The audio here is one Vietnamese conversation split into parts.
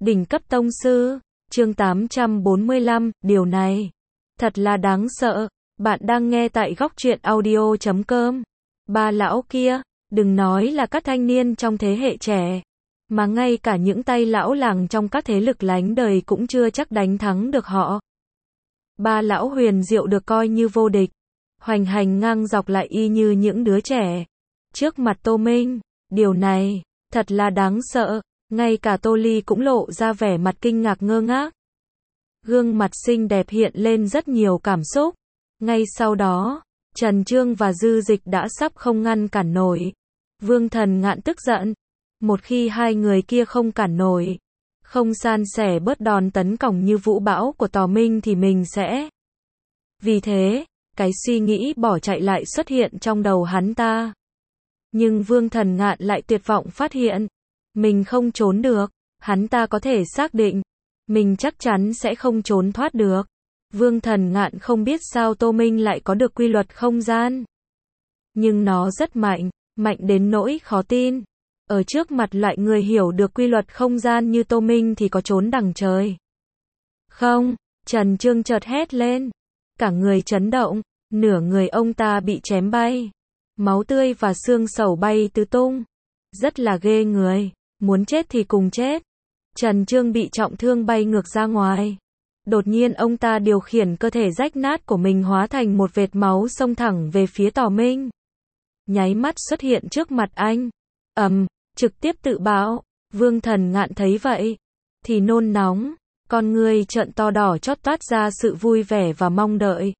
Đỉnh cấp tông sư, chương 845, điều này thật là đáng sợ. Bạn đang nghe tại góc truyện audio.com. Ba lão kia, đừng nói là các thanh niên trong thế hệ trẻ, mà ngay cả những tay lão làng trong các thế lực lánh đời cũng chưa chắc đánh thắng được họ. Ba lão huyền diệu được coi như vô địch, hoành hành ngang dọc lại y như những đứa trẻ trước mặt Tô Minh. Điều này thật là đáng sợ. Ngay cả Tô Ly cũng lộ ra vẻ mặt kinh ngạc ngơ ngác. Gương mặt xinh đẹp hiện lên rất nhiều cảm xúc. Ngay sau đó, Trần Chương và Dư Dịch đã sắp không ngăn cản nổi. Vương Thần Ngạn tức giận. Một khi hai người kia không cản nổi, không san sẻ bớt đòn tấn công như vũ bão của Tò Minh thì mình sẽ. Vì thế, cái suy nghĩ bỏ chạy lại xuất hiện trong đầu hắn ta. Nhưng Vương Thần Ngạn lại tuyệt vọng phát hiện, mình không trốn được. Hắn ta có thể xác định, mình chắc chắn sẽ không trốn thoát được. Vương Thần Ngạn không biết sao Tô Minh lại có được quy luật không gian. Nhưng nó rất mạnh, mạnh đến nỗi khó tin. Ở trước mặt loại người hiểu được quy luật không gian như Tô Minh thì có trốn đằng trời không? Trần Chương chợt hét lên. Cả người chấn động, nửa người ông ta bị chém bay. Máu tươi và xương sầu bay tứ tung. Rất là ghê người, muốn chết thì cùng chết. Trần Chương bị trọng thương bay ngược ra ngoài. Đột nhiên ông ta điều khiển cơ thể rách nát của mình hóa thành một vệt máu xông thẳng về phía Tò Minh. Nháy mắt xuất hiện trước mặt anh. Trực tiếp tự bạo. Vương Thần Ngạn thấy vậy thì nôn nóng, con người trợn to đỏ chót toát ra sự vui vẻ và mong đợi.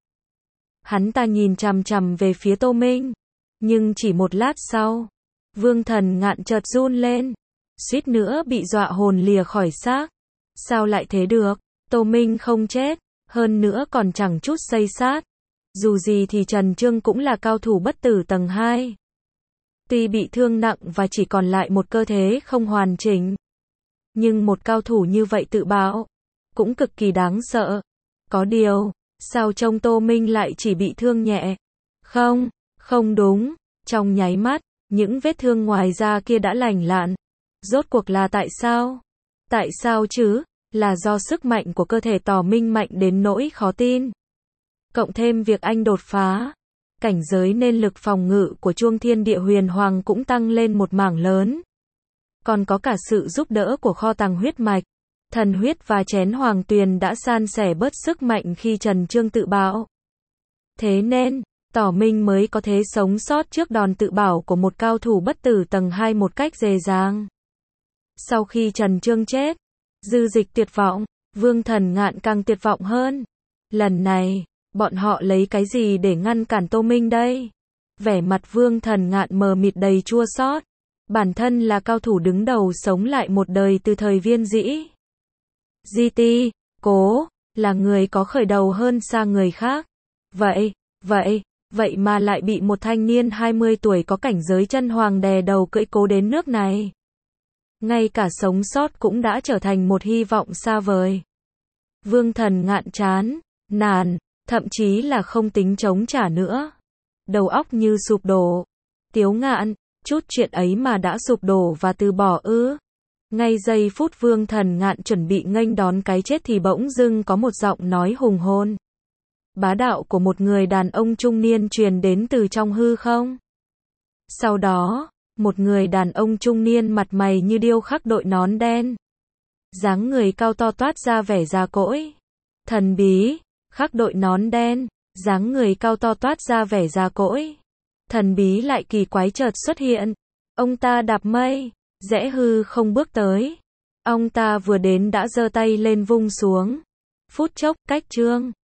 Hắn ta nhìn chằm chằm về phía Tô Minh, nhưng chỉ một lát sau, Vương Thần Ngạn chợt run lên, suýt nữa bị dọa hồn lìa khỏi xác. Sao lại thế được? Tô Minh không chết, hơn nữa còn chẳng chút xây sát. Dù gì thì Trần Chương cũng là cao thủ bất tử tầng 2. Tuy bị thương nặng và chỉ còn lại một cơ thể không hoàn chỉnh, nhưng một cao thủ như vậy tự bạo cũng cực kỳ đáng sợ. Có điều, sao trông Tô Minh lại chỉ bị thương nhẹ? Không đúng. Trong nháy mắt, những vết thương ngoài da kia đã lành lặn. Rốt cuộc là tại sao? Tại sao chứ? Là do sức mạnh của cơ thể Tò Minh mạnh đến nỗi khó tin. Cộng thêm việc anh đột phá cảnh giới nên lực phòng ngự của Chuông Thiên Địa Huyền Hoàng cũng tăng lên một mảng lớn. Còn có cả sự giúp đỡ của kho tàng huyết mạch, thần huyết và chén hoàng tuyền đã san sẻ bớt sức mạnh khi Trần Chương tự bạo. Thế nên, Tò Minh mới có thể sống sót trước đòn tự bảo của một cao thủ bất tử tầng 2 một cách dễ dàng. Sau khi Trần Chương chết, Dư Dịch tuyệt vọng, Vương Thần Ngạn càng tuyệt vọng hơn. Lần này, bọn họ lấy cái gì để ngăn cản Tô Minh đây? Vẻ mặt Vương Thần Ngạn mờ mịt đầy chua xót. Bản thân là cao thủ đứng đầu sống lại một đời từ thời Viên Dĩ. GT, Cố, là người có khởi đầu hơn xa người khác. Vậy mà lại bị một thanh niên 20 tuổi có cảnh giới chân hoàng đè đầu cưỡi Cố đến nước này. Ngay cả sống sót cũng đã trở thành một hy vọng xa vời. Vương Thần Ngạn chán nản, thậm chí là không tính chống trả nữa. Đầu óc như sụp đổ. Tiếu Ngạn, chút chuyện ấy mà đã sụp đổ và từ bỏ ư? Ngay giây phút Vương Thần Ngạn chuẩn bị nghênh đón cái chết thì bỗng dưng có một giọng nói hùng hồn, bá đạo của một người đàn ông trung niên truyền đến từ trong hư không. Sau đó, một người đàn ông trung niên mặt mày như điêu khắc đội nón đen, dáng người cao to toát ra vẻ già cỗi, thần bí. Khắc đội nón đen, dáng người cao to toát ra vẻ già cỗi, thần bí lại kỳ quái chợt xuất hiện. Ông ta đạp mây, rẽ hư không bước tới. Ông ta vừa đến đã giơ tay lên vung xuống. Phút chốc, cách Chương